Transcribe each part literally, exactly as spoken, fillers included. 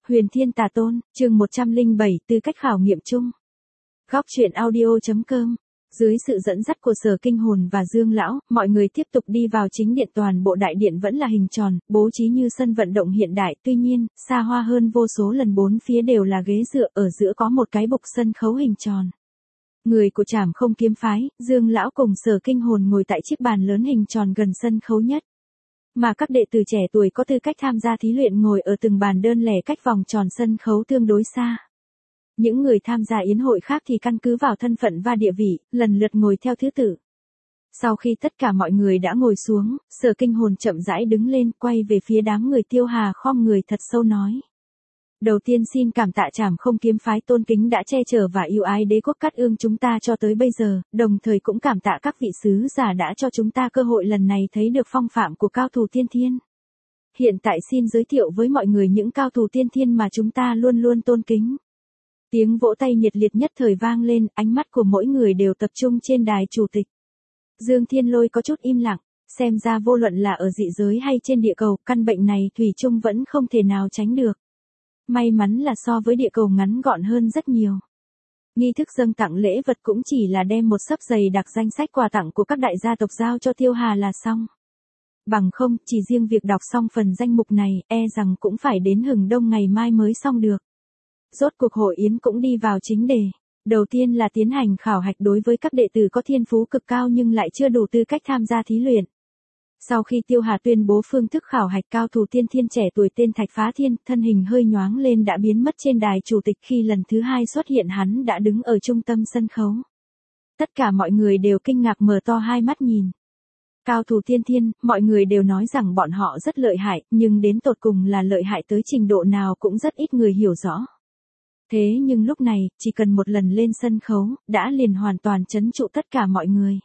Huyền Thiên Tà Tôn, chương một trăm lẻ bảy, tư cách khảo nghiệm chung. Góc truyện audio.com. Dưới sự dẫn dắt của Sở Kinh Hồn và Dương Lão, mọi người tiếp tục đi vào chính điện. Toàn bộ đại điện vẫn là hình tròn, bố trí như sân vận động hiện đại, tuy nhiên, xa hoa hơn vô số lần, bốn phía đều là ghế dựa, ở giữa có một cái bục sân khấu hình tròn. Người của Trảm Không Kiếm Phái, Dương Lão cùng Sở Kinh Hồn ngồi tại chiếc bàn lớn hình tròn gần sân khấu nhất. Mà các đệ tử trẻ tuổi có tư cách tham gia thí luyện ngồi ở từng bàn đơn lẻ cách vòng tròn sân khấu tương đối xa. Những người tham gia yến hội khác thì căn cứ vào thân phận và địa vị, lần lượt ngồi theo thứ tự. Sau khi tất cả mọi người đã ngồi xuống, Sở Kinh Hồn chậm rãi đứng lên, quay về phía đám người. Tiêu Hà khom người thật sâu nói. Đầu tiên xin cảm tạ Trảm Không Kiếm Phái tôn kính đã che chở và yêu ái đế quốc Cát Ương chúng ta cho tới bây giờ, đồng thời cũng cảm tạ các vị sứ giả đã cho chúng ta cơ hội lần này thấy được phong phạm của cao thủ tiên thiên. Hiện tại xin giới thiệu với mọi người những cao thủ tiên thiên mà chúng ta luôn luôn tôn kính. Tiếng vỗ tay nhiệt liệt nhất thời vang lên, ánh mắt của mỗi người đều tập trung trên đài chủ tịch. Dương Thiên Lôi có chút im lặng, xem ra vô luận là ở dị giới hay trên địa cầu, căn bệnh này thủy chung vẫn không thể nào tránh được. May mắn là so với địa cầu ngắn gọn hơn rất nhiều. Nghi thức dâng tặng lễ vật cũng chỉ là đem một xấp dày đặc danh sách quà tặng của các đại gia tộc giao cho Tiêu Hà là xong. Bằng không, chỉ riêng việc đọc xong phần danh mục này, e rằng cũng phải đến hừng đông ngày mai mới xong được. Rốt cuộc hội yến cũng đi vào chính đề. Đầu tiên là tiến hành khảo hạch đối với các đệ tử có thiên phú cực cao nhưng lại chưa đủ tư cách tham gia thí luyện. Sau khi Tiêu Hà tuyên bố phương thức khảo hạch, cao thủ tiên thiên trẻ tuổi tên Thạch Phá Thiên, thân hình hơi nhoáng lên đã biến mất trên đài chủ tịch. Khi lần thứ hai xuất hiện, hắn đã đứng ở trung tâm sân khấu. Tất cả mọi người đều kinh ngạc mở to hai mắt nhìn. Cao thủ tiên thiên, mọi người đều nói rằng bọn họ rất lợi hại, nhưng đến tột cùng là lợi hại tới trình độ nào cũng rất ít người hiểu rõ. Thế nhưng lúc này, chỉ cần một lần lên sân khấu, đã liền hoàn toàn trấn trụ tất cả mọi người.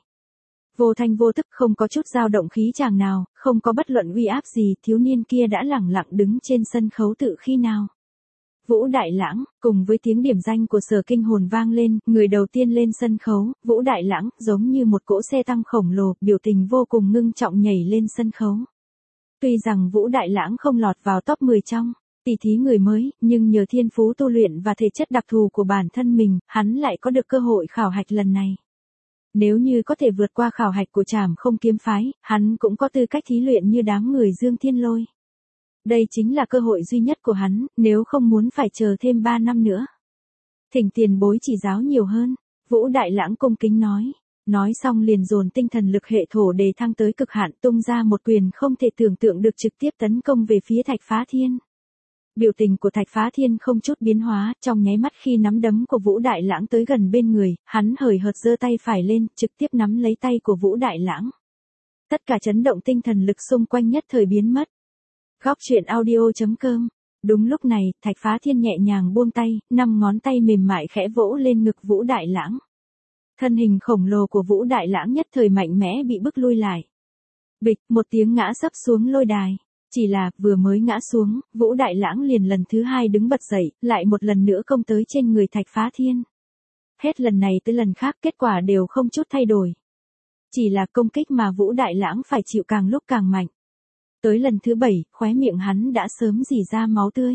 Vô thanh vô tức, không có chút dao động khí chàng nào, không có bất luận uy áp gì, thiếu niên kia đã lẳng lặng đứng trên sân khấu tự khi nào. Vũ Đại Lãng, cùng với tiếng điểm danh của Sở Kinh Hồn vang lên, người đầu tiên lên sân khấu, Vũ Đại Lãng, giống như một cỗ xe tăng khổng lồ, biểu tình vô cùng ngưng trọng nhảy lên sân khấu. Tuy rằng Vũ Đại Lãng không lọt vào top mười trong tỷ thí người mới, nhưng nhờ thiên phú tu luyện và thể chất đặc thù của bản thân mình, hắn lại có được cơ hội khảo hạch lần này. Nếu như có thể vượt qua khảo hạch của Trảm Không Kiếm Phái, hắn cũng có tư cách thí luyện như đám người Dương Thiên Lôi. Đây chính là cơ hội duy nhất của hắn, nếu không muốn phải chờ thêm ba năm nữa. Thỉnh tiền bối chỉ giáo nhiều hơn, Vũ Đại Lãng cung kính nói. Nói xong liền dồn tinh thần lực hệ thổ đề thăng tới cực hạn, tung ra một quyền không thể tưởng tượng được trực tiếp tấn công về phía Thạch Phá Thiên. Biểu tình của Thạch Phá Thiên không chút biến hóa, trong nháy mắt khi nắm đấm của Vũ Đại Lãng tới gần bên người, hắn hời hợt giơ tay phải lên, trực tiếp nắm lấy tay của Vũ Đại Lãng. Tất cả chấn động tinh thần lực xung quanh nhất thời biến mất. Góc truyện audio.com. Đúng lúc này, Thạch Phá Thiên nhẹ nhàng buông tay, năm ngón tay mềm mại khẽ vỗ lên ngực Vũ Đại Lãng. Thân hình khổng lồ của Vũ Đại Lãng nhất thời mạnh mẽ bị bức lui lại. Bịch, một tiếng ngã sấp xuống lôi đài. Chỉ là, vừa mới ngã xuống, Vũ Đại Lãng liền lần thứ hai đứng bật dậy, lại một lần nữa công tới trên người Thạch Phá Thiên. Hết lần này tới lần khác, kết quả đều không chút thay đổi. Chỉ là công kích mà Vũ Đại Lãng phải chịu càng lúc càng mạnh. Tới lần thứ bảy, khóe miệng hắn đã sớm rỉ ra máu tươi.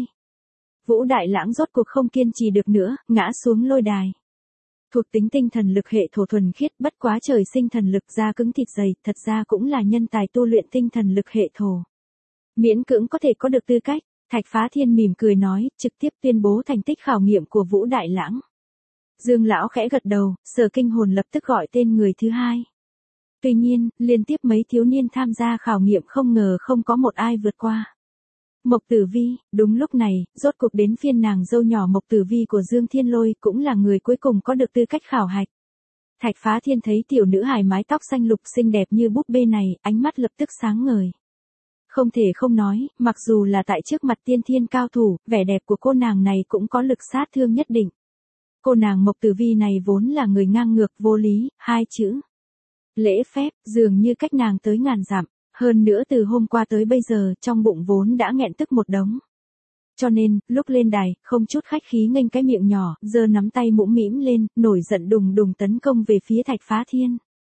Vũ Đại Lãng rốt cuộc không kiên trì được nữa, ngã xuống lôi đài. Thuộc tính tinh thần lực hệ thổ thuần khiết, bất quá trời sinh thần lực da cứng thịt dày, thật ra cũng là nhân tài tu luyện tinh thần lực hệ thổ. Miễn cưỡng có thể có được tư cách, Thạch Phá Thiên mỉm cười nói, trực tiếp tuyên bố thành tích khảo nghiệm của Vũ Đại Lãng. Dương Lão khẽ gật đầu, Sở Kinh Hồn lập tức gọi tên người thứ hai. Tuy nhiên, liên tiếp mấy thiếu niên tham gia khảo nghiệm không ngờ không có một ai vượt qua. Mộc Tử Vi, đúng lúc này, rốt cuộc đến phiên nàng dâu nhỏ Mộc Tử Vi của Dương Thiên Lôi cũng là người cuối cùng có được tư cách khảo hạch. Thạch Phá Thiên thấy tiểu nữ hài mái tóc xanh lục xinh đẹp như búp bê này, ánh mắt lập tức sáng ngời. Không thể không nói, mặc dù là tại trước mặt tiên thiên cao thủ, vẻ đẹp của cô nàng này cũng có lực sát thương nhất định. Cô nàng Mộc Tử Vi này vốn là người ngang ngược vô lý, hai chữ. Lễ phép, dường như cách nàng tới ngàn dặm, hơn nữa từ hôm qua tới bây giờ, trong bụng vốn đã nghẹn tức một đống. Cho nên, lúc lên đài, không chút khách khí nghênh cái miệng nhỏ, giơ nắm tay mũm mĩm lên, nổi giận đùng đùng tấn công về phía Thạch Phá Thiên.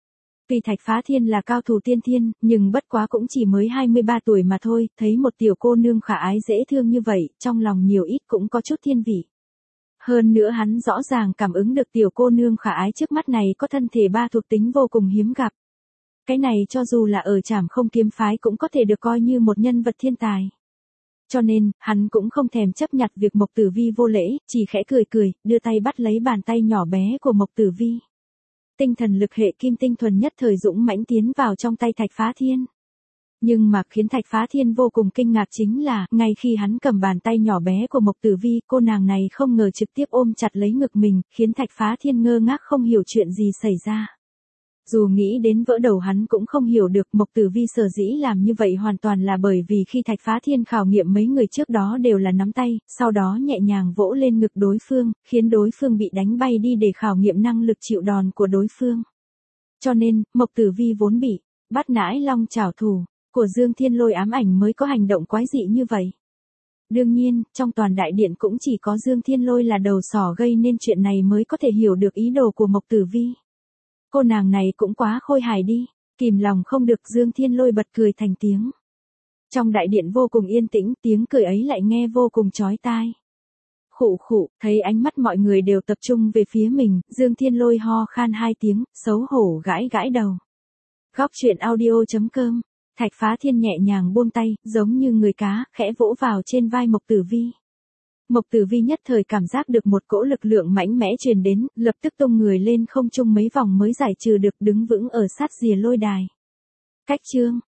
Tuy Thạch Phá Thiên là cao thủ tiên thiên, nhưng bất quá cũng chỉ mới hai mươi ba tuổi mà thôi, thấy một tiểu cô nương khả ái dễ thương như vậy, trong lòng nhiều ít cũng có chút thiên vị. Hơn nữa hắn rõ ràng cảm ứng được tiểu cô nương khả ái trước mắt này có thân thể ba thuộc tính vô cùng hiếm gặp. Cái này cho dù là ở Trảm Không kiếm phái cũng có thể được coi như một nhân vật thiên tài. Cho nên, hắn cũng không thèm chấp nhặt việc Mộc Tử Vi vô lễ, chỉ khẽ cười cười, đưa tay bắt lấy bàn tay nhỏ bé của Mộc Tử Vi. Tinh thần lực hệ kim tinh thuần nhất thời dũng mãnh tiến vào trong tay Thạch Phá Thiên. Nhưng mà khiến Thạch Phá Thiên vô cùng kinh ngạc chính là, ngay khi hắn cầm bàn tay nhỏ bé của Mộc Tử Vi, cô nàng này không ngờ trực tiếp ôm chặt lấy ngực mình, khiến Thạch Phá Thiên ngơ ngác không hiểu chuyện gì xảy ra. Dù nghĩ đến vỡ đầu hắn cũng không hiểu được Mộc Tử Vi sở dĩ làm như vậy hoàn toàn là bởi vì khi Thạch Phá Thiên khảo nghiệm mấy người trước đó đều là nắm tay, sau đó nhẹ nhàng vỗ lên ngực đối phương, khiến đối phương bị đánh bay đi để khảo nghiệm năng lực chịu đòn của đối phương. Cho nên, Mộc Tử Vi vốn bị bắt nãi long trảo thủ của Dương Thiên Lôi ám ảnh mới có hành động quái dị như vậy. Đương nhiên, trong toàn đại điện cũng chỉ có Dương Thiên Lôi là đầu sỏ gây nên chuyện này mới có thể hiểu được ý đồ của Mộc Tử Vi. Cô nàng này cũng quá khôi hài đi, kìm lòng không được Dương Thiên Lôi bật cười thành tiếng. Trong đại điện vô cùng yên tĩnh, tiếng cười ấy lại nghe vô cùng chói tai. Khụ khụ, thấy ánh mắt mọi người đều tập trung về phía mình, Dương Thiên Lôi ho khan hai tiếng, xấu hổ gãi gãi đầu. Góc truyện audio chấm com, Thạch Phá Thiên nhẹ nhàng buông tay, giống như người cá, khẽ vỗ vào trên vai Mộc Tử Vi. Mộc Tử Vi nhất thời cảm giác được một cỗ lực lượng mãnh mẽ truyền đến, lập tức tung người lên không trung mấy vòng mới giải trừ được đứng vững ở sát rìa lôi đài. Cách chương